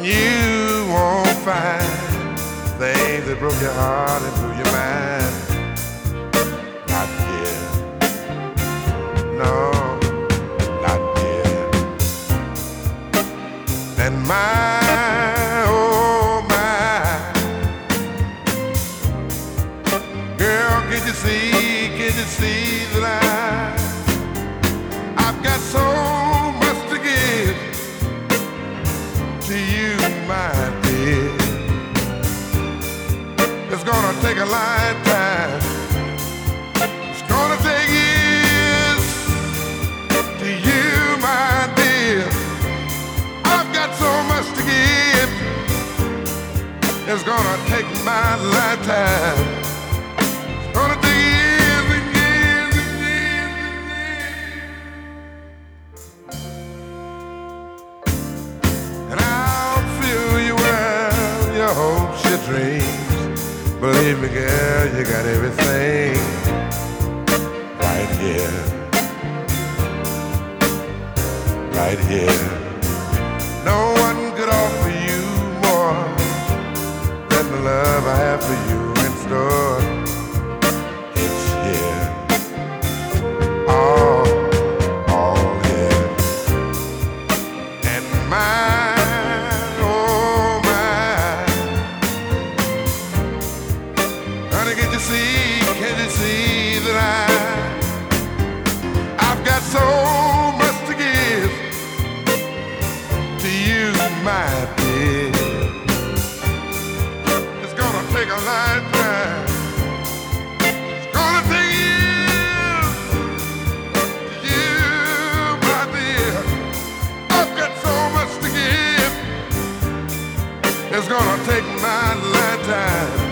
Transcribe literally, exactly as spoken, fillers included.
you won't find things that broke your heart and blew your mind. Not here, no, not here. And my, oh my, girl, can you see, can you see that I, I've got so much to give to you, my dear. It's gonna take a lifetime. It's gonna take years to you, my dear. I've got so much to give. It's gonna take my lifetime. It's gonna take years and years and years and years. And I'll fill you well, your hopes, your dreams. Believe me, girl, you got everything right here, right here. No one could offer you more than the love I have for you in store. It's here, all, all here. And my, oh my, honey, can you see, can you see that I, I've got so much to give to you, my dear. It's gonna take a lifetime. It's gonna take years to you, my dear. I've got so much to give. It's gonna take my lifetime.